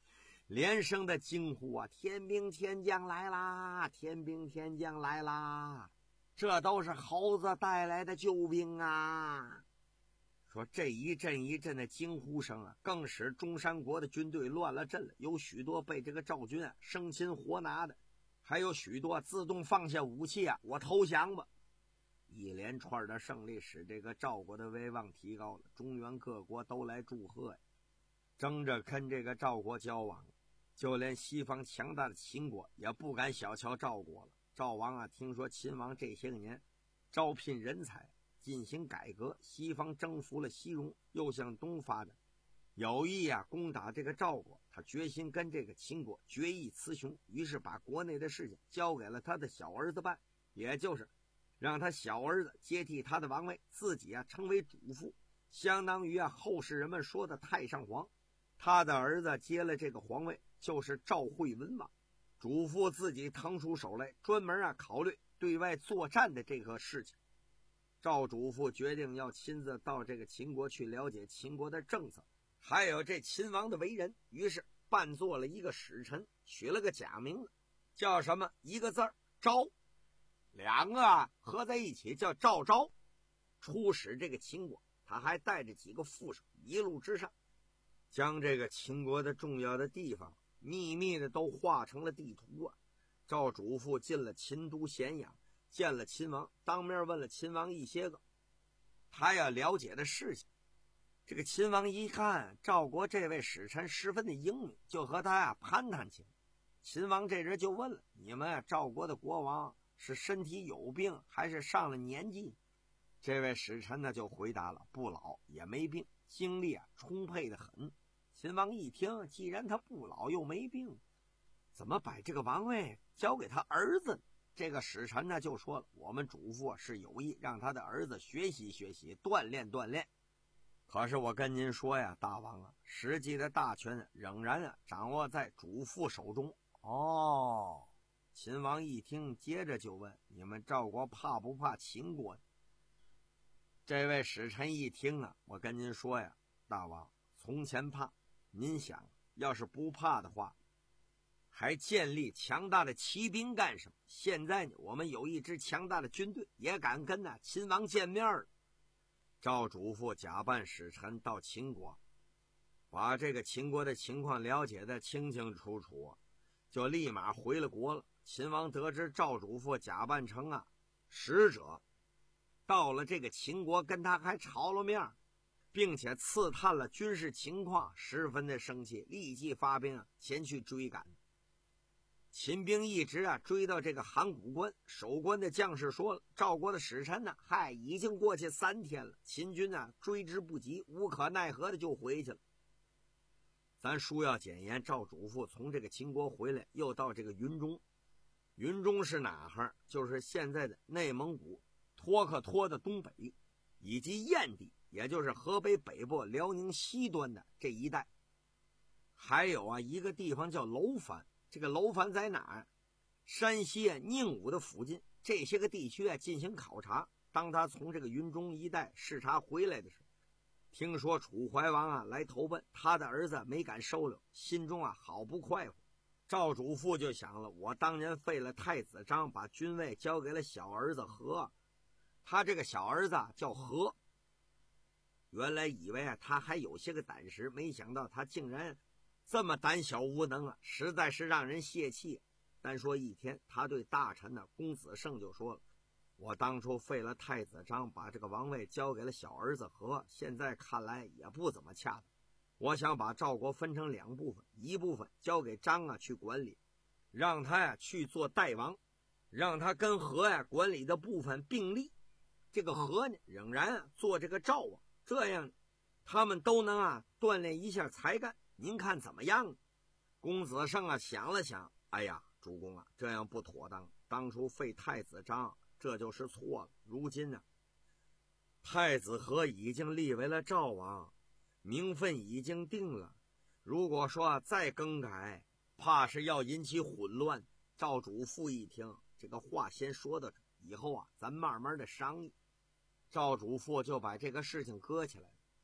连声的惊呼啊，天兵天将来啦，天兵天将来啦，这都是猴子带来的救兵啊。说这一阵一阵的惊呼声啊，更使中山国的军队乱了阵了，有许多被这个赵军啊生擒活拿的，还有许多自动放下武器啊，我投降吧。一连串的胜利使这个赵国的威望提高了，中原各国都来祝贺呀，争着跟这个赵国交往。就连西方强大的秦国也不敢小瞧赵国了。赵王啊，听说秦王这些个年招聘人才，进行改革，西方征服了西戎，又向东发展，有意啊攻打这个赵国。他决心跟这个秦国决一雌雄，于是把国内的事情交给了他的小儿子办，也就是让他小儿子接替他的王位，自己啊成为主父，相当于啊后世人们说的太上皇。他的儿子接了这个皇位，就是赵惠文王。主父自己腾出手来，专门啊考虑对外作战的这个事情。赵主父决定要亲自到这个秦国去了解秦国的政策，还有这秦王的为人，于是扮作了一个使臣，取了个假名字，叫什么一个字儿昭，两个啊合在一起叫赵昭。出使这个秦国，他还带着几个副手，一路之上将这个秦国的重要的地方秘密的都画成了地图啊。赵主父进了秦都咸阳，见了秦王，当面问了秦王一些个他要了解的事情。这个秦王一看赵国这位使臣十分的英明，就和他呀攀谈起来。秦王这人就问了，你们啊赵国的国王是身体有病还是上了年纪？这位使臣呢就回答了，不老也没病，精力啊充沛的很。秦王一听，既然他不老又没病，怎么把这个王位交给他儿子？这个使臣呢就说了，我们主父是有意让他的儿子学习学习，锻炼锻炼。可是我跟您说呀，大王啊，实际的大权仍然啊掌握在主父手中。哦，秦王一听，接着就问，你们赵国怕不怕秦国呢？这位使臣一听啊，我跟您说呀，大王，从前怕，您想要是不怕的话，还建立强大的骑兵干什么？现在呢，我们有一支强大的军队，也敢跟呢秦王见面了。赵主父假扮使臣到秦国，把这个秦国的情况了解的清清楚楚，就立马回了国了。秦王得知赵主父假扮成啊使者，到了这个秦国，跟他还朝了面，并且刺探了军事情况，十分的生气，立即发兵啊前去追赶。秦兵一直啊追到这个函谷关，守关的将士说了，赵国的使臣呢，嗨，已经过去三天了，秦军呢追之不及，无可奈何的就回去了。咱书要简言，赵主父从这个秦国回来，又到这个云中。云中是哪哈？就是现在的内蒙古托克托的东北，以及燕地，也就是河北北部辽宁西端的这一带。还有啊一个地方叫楼烦，这个楼烦在哪儿？山西啊宁武的附近，这些个地区啊进行考察。当他从这个云中一带视察回来的时候，听说楚怀王啊来投奔，他的儿子没敢收留，心中啊好不快活。赵主父就想了，我当年废了太子章，把军位交给了小儿子和，他这个小儿子啊叫和。原来以为啊他还有些个胆识，没想到他竟然这么胆小无能啊，实在是让人泄气。单说一天，他对大臣呢公子胜就说了，我当初废了太子章，把这个王位交给了小儿子和，现在看来也不怎么恰当。我想把赵国分成两部分，一部分交给章啊去管理，让他呀去做代王，让他跟和呀管理的部分并立。这个和呢仍然啊做这个赵王，这样他们都能啊锻炼一下才干，您看怎么样？公子胜啊想了想，哎呀，主公啊，这样不妥当，当初废太子章这就是错了，如今呢太子和已经立为了赵王，名分已经定了，如果说再更改，怕是要引起混乱。赵主父一听，这个话先说到这，以后啊咱慢慢的商议。赵主父就把这个事情搁起来，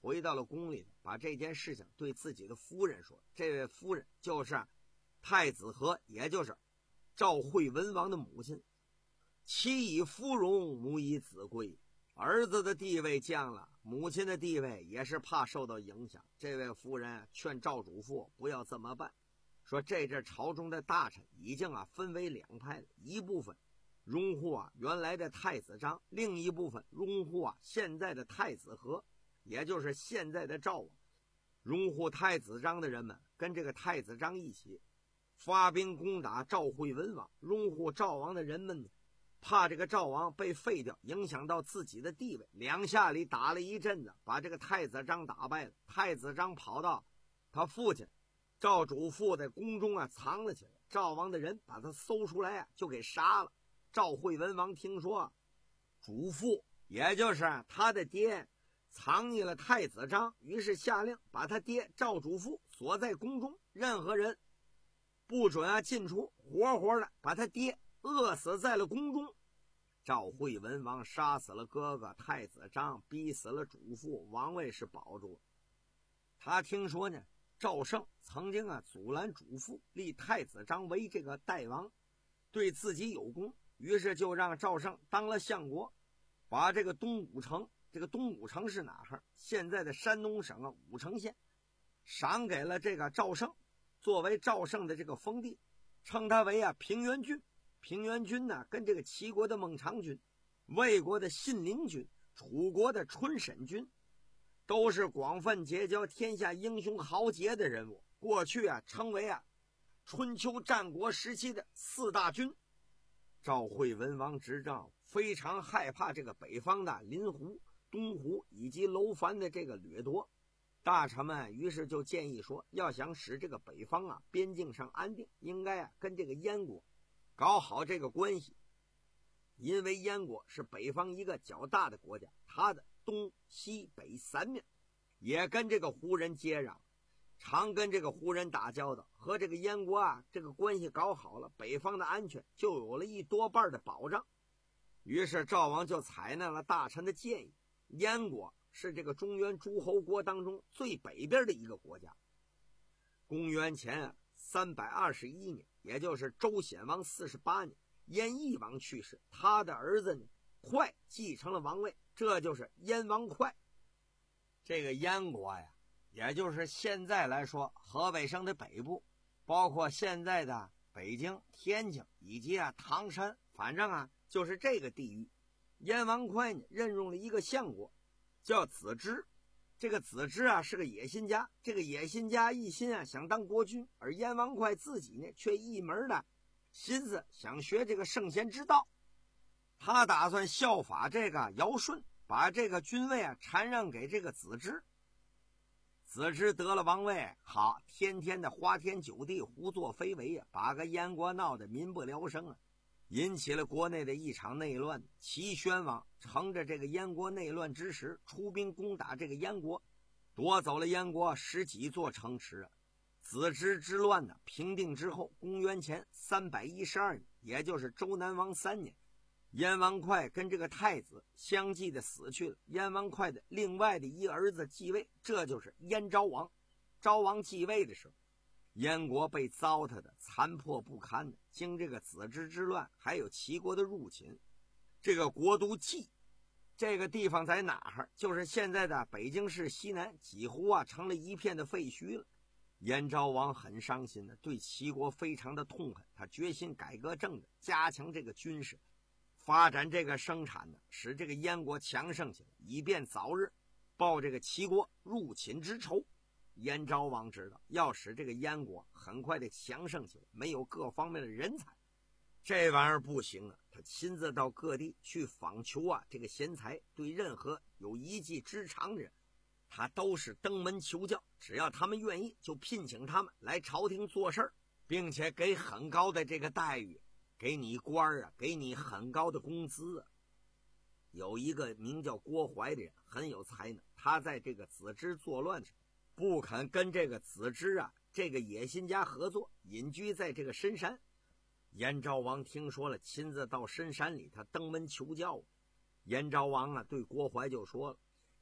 回到了宫里，把这件事情对自己的夫人说。这位夫人就是太子和，也就是赵惠文王的母亲。妻以夫荣，母以子贵。儿子的地位降了，母亲的地位也是怕受到影响。这位夫人劝赵主父不要这么办，说这阵朝中的大臣已经啊分为两派了，一部分拥护啊原来的太子章，另一部分拥护啊现在的太子和，也就是现在的赵王。拥护太子章的人们跟这个太子章一起发兵攻打赵惠文王，拥护赵王的人们呢，怕这个赵王被废掉，影响到自己的地位，两下里打了一阵子，把这个太子章打败了。太子章跑到他父亲赵主父在宫中啊藏了起来，赵王的人把他搜出来啊就给杀了。赵惠文王听说主父也就是他的爹藏匿了太子章，于是下令把他爹赵主父锁在宫中，任何人不准啊进出，活活的把他爹饿死在了宫中。赵惠文王杀死了哥哥太子章，逼死了主父，王位是保住了。他听说呢赵胜曾经啊阻拦主父立太子章为这个代王，对自己有功，于是就让赵胜当了相国，把这个东武城，这个东武城是哪儿？现在的山东省啊武城县，赏给了这个赵胜，作为赵胜的这个封地，称他为啊平原君。平原君呢跟这个齐国的孟尝君、魏国的信陵君、楚国的春审君都是广泛结交天下英雄豪杰的人物，过去啊称为啊春秋战国时期的四大军。赵惠文王执政非常害怕这个北方的临胡、东胡以及楼烦的这个掠夺，大臣们于是就建议说，要想使这个北方啊边境上安定，应该啊跟这个燕国搞好这个关系。因为燕国是北方一个较大的国家，它的东西北三面也跟这个胡人接壤，常跟这个胡人打交道，和这个燕国啊这个关系搞好了，北方的安全就有了一多半的保障。于是赵王就采纳了大臣的建议，燕国是这个中原诸侯国当中最北边的一个国家。公元前三百二十一年，也就是周显王四十八年，燕翼王去世，他的儿子呢快继承了王位，这就是燕王哙。这个燕国呀，也就是现在来说河北省的北部，包括现在的北京、天津以及啊唐山，反正啊就是这个地域。燕王哙呢任用了一个相国叫子之，这个子之啊是个野心家，这个野心家一心啊想当国君，而燕王哙自己呢却一门的心思想学这个圣贤之道，他打算效法这个尧舜，把这个君位啊禅让给这个子之。子之得了王位，好，天天的花天酒地，胡作非为啊，把个燕国闹得民不聊生啊，引起了国内的一场内乱。齐宣王乘着这个燕国内乱之时，出兵攻打这个燕国，夺走了燕国十几座城池啊。子之之乱呢平定之后，公元前三百一十二年，也就是周南王三年，燕王哙跟这个太子相继的死去了，燕王哙的另外的一儿子继位，这就是燕昭王。昭王继位的时候，燕国被糟蹋的残破不堪的，经这个子之之乱还有齐国的入侵，这个国都蓟这个地方在哪儿？就是现在的北京市西南，几乎啊成了一片的废墟了。燕昭王很伤心的，对齐国非常的痛恨，他决心改革政治，加强这个军事，发展这个生产呢，使这个燕国强盛起来，以便早日报这个齐国入侵之仇。燕昭王知道，要使这个燕国很快的强盛起来，没有各方面的人才，这玩意儿不行啊！他亲自到各地去访求啊这个贤才，对任何有一技之长的人，他都是登门求教，只要他们愿意，就聘请他们来朝廷做事儿，并且给很高的这个待遇，给你官啊，给你很高的工资啊。有一个名叫郭淮的人很有才能，他在这个子之作乱时不肯跟这个子之啊这个野心家合作，隐居在这个深山。燕昭王听说了，亲自到深山里他登门求教。燕昭王啊对郭淮就说了，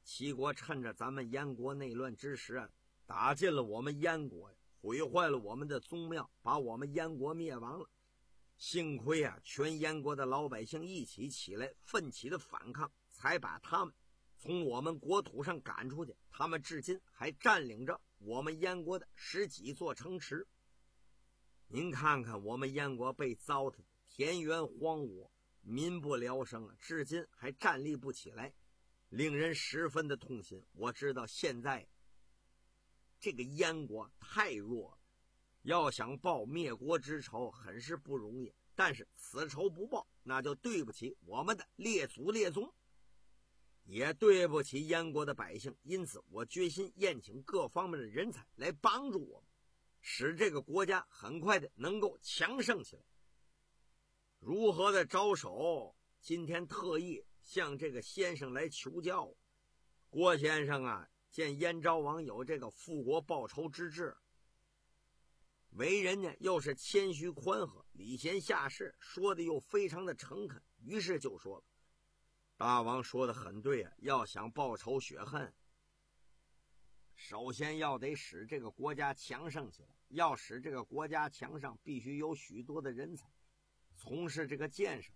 齐国趁着咱们燕国内乱之时啊，打进了我们燕国，毁坏了我们的宗庙，把我们燕国灭亡了。幸亏啊，全燕国的老百姓一起起来奋起的反抗，才把他们从我们国土上赶出去。他们至今还占领着我们燕国的十几座城池。您看看我们燕国被糟蹋的田园荒芜，民不聊生啊，至今还站立不起来，令人十分的痛心。我知道现在这个燕国太弱了，要想报灭国之仇很是不容易，但是此仇不报，那就对不起我们的列祖列宗，也对不起燕国的百姓。因此我决心宴请各方面的人才来帮助我们，使这个国家很快的能够强盛起来。如何的着手，今天特意向这个先生来求教。郭先生啊，见燕昭王有这个复国报仇之志，为人呢又是谦虚宽和，礼贤下士，说的又非常的诚恳，于是就说了：大王说的很对啊，要想报仇雪恨，首先要得使这个国家强盛起来，要使这个国家强盛，必须有许多的人才从事这个建设。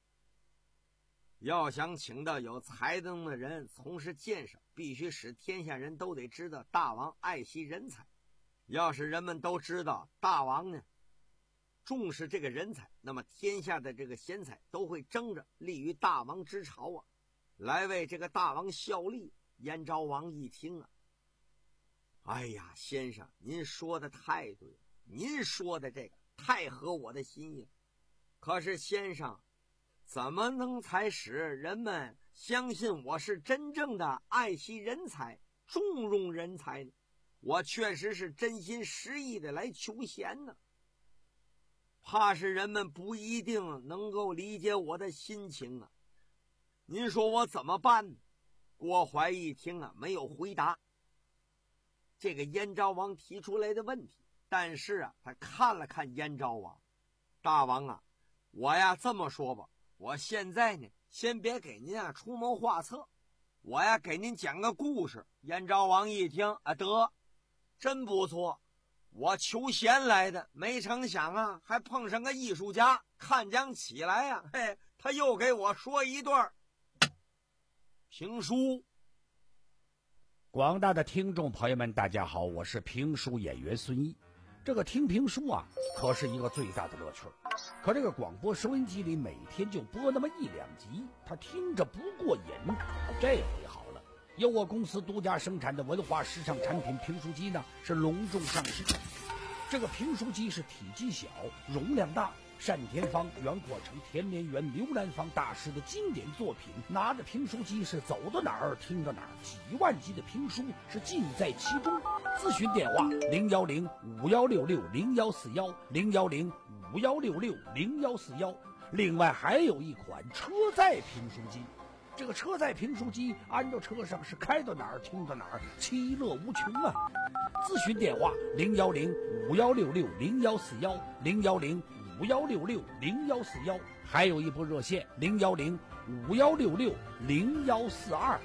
要想请到有才能的人从事建设，必须使天下人都得知道大王爱惜人才。要是人们都知道大王呢重视这个人才，那么天下的这个贤才都会争着立于大王之朝啊，来为这个大王效力。燕昭王一听啊，哎呀，先生您说的太对了，您说的这个太合我的心意了。可是先生，怎么能才使人们相信我是真正的爱惜人才、重用人才呢？我确实是真心实意的来求贤呢，怕是人们不一定能够理解我的心情啊。您说我怎么办呢？郭淮一听啊，没有回答这个燕昭王提出来的问题，但是啊，他看了看燕昭王，大王啊，我呀这么说吧，我现在呢，先别给您啊出谋划策，我呀给您讲个故事。燕昭王一听啊，得，真不错，我求贤来的，没成想啊，还碰上个艺术家，看讲起来呀、啊，嘿，他又给我说一段评书。 广大的听众朋友们，大家好，我是评书演员孙一。这个听评书啊，可是一个最大的乐趣。可这个广播收音机里每天就播那么一两集，他听着不过瘾。这回好了，由我公司独家生产的文化时尚产品评书机呢，是隆重上市。这个评书机是体积小，容量大，单田芳、袁阔成、田连元、刘兰芳大师的经典作品，拿着评书机是走到哪儿听到哪儿，几万集的评书是尽在其中。咨询电话零幺零五幺六六零幺四幺零幺零五幺六六零幺四幺。另外还有一款车载评书机，这个车载评书机安到车上是开到哪儿听到哪儿，其乐无穷啊！咨询电话零幺零五幺六六零幺四幺零幺零五幺六六零幺四幺，还有一部热线零幺零五幺六六零幺四二。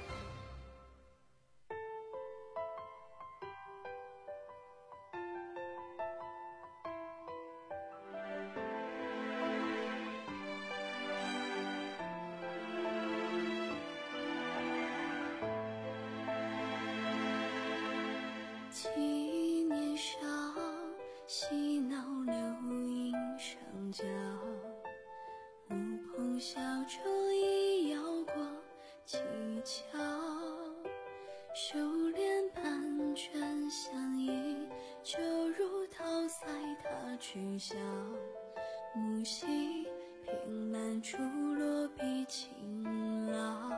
几年少，嬉闹流萤上交，乌篷小舟一摇过七桥，收敛盘旋相依，就如桃腮他去笑，木兮凭栏处落笔轻劳，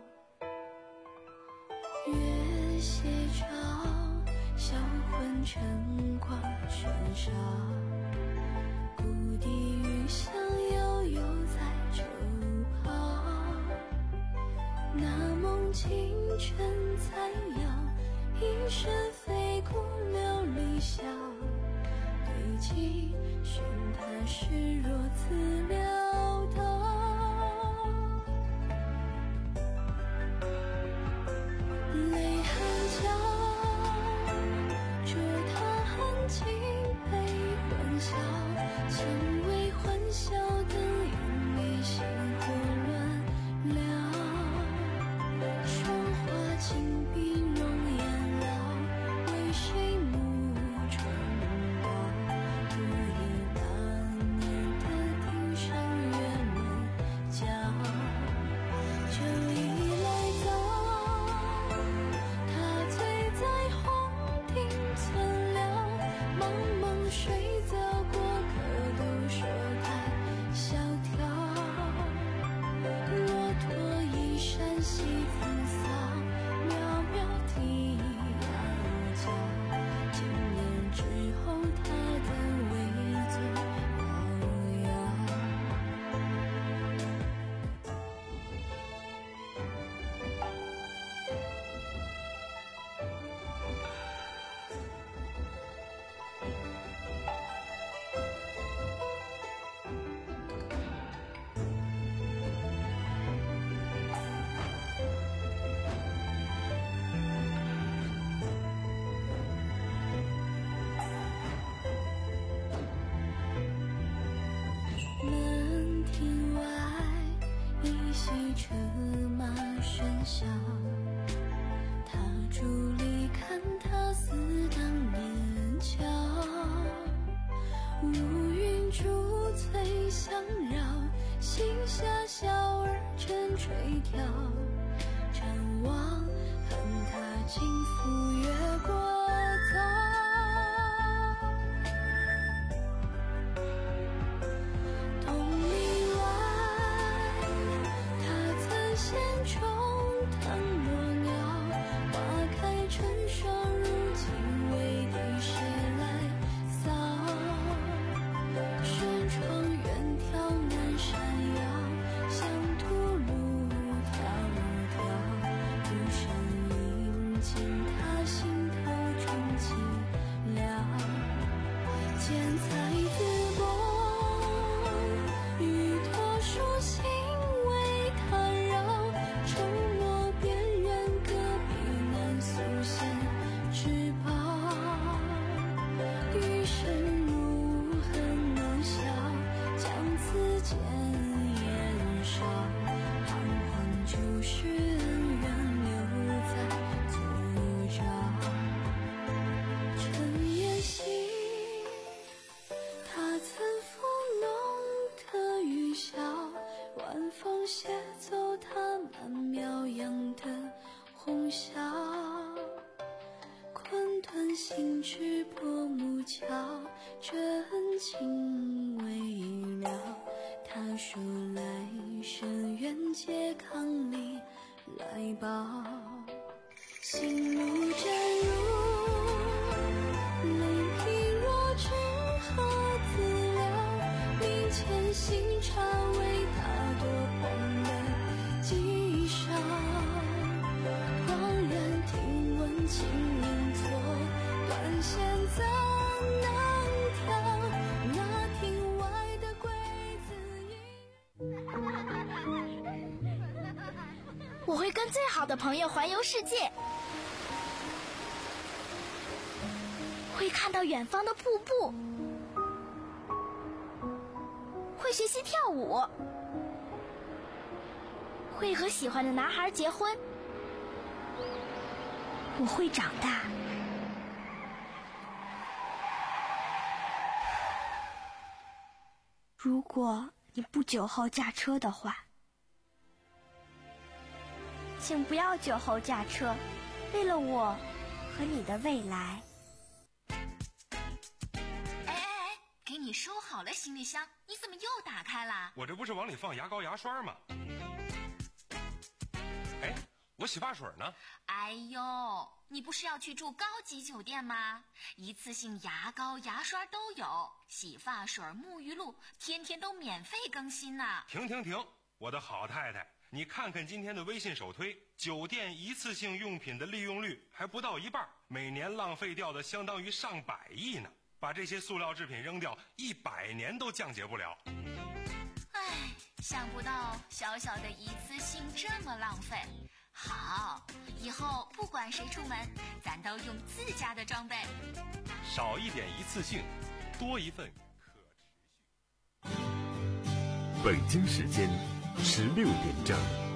月斜照，销魂晨光喧嚣，故地余香悠悠在周抛，那梦青春残阳，一身飞骨流离笑，对镜寻他时若自潦倒， 汽车马喧嚣，他伫立看他似当年俏，如云珠翠相绕，心下小儿正垂钓，展望恨他轻抚越过早。心知破木桥，真情未了。他说来生愿借康里来报，心如真如，泪滴若知何自了？明前新茶为他多捧的记梢，恍然听闻情影错。断线怎能调？那庭外的桂子音。 我会跟最好的朋友环游世界，会看到远方的瀑布，会学习跳舞，会和喜欢的男孩结婚。我会长大。如果你不酒后驾车的话，请不要酒后驾车，为了我和你的未来。 哎哎哎，给你收好了行李箱，你怎么又打开了？ 我这不是往里放牙膏牙刷吗？哎，我洗发水呢？ 哎呦，你不是要去住高级酒店吗？一次性牙膏牙刷都有，洗发水沐浴露天天都免费更新呢。 停停停，我的好太太，你看看今天的微信首推，酒店一次性用品的利用率还不到一半，每年浪费掉的相当于上百亿呢。把这些塑料制品扔掉，一百年都降解不了。 唉，想不到小小的一次性这么浪费。好，以后不管谁出门，咱都用自家的装备。 少一点一次性，多一份可持续。 北京时间十六点整。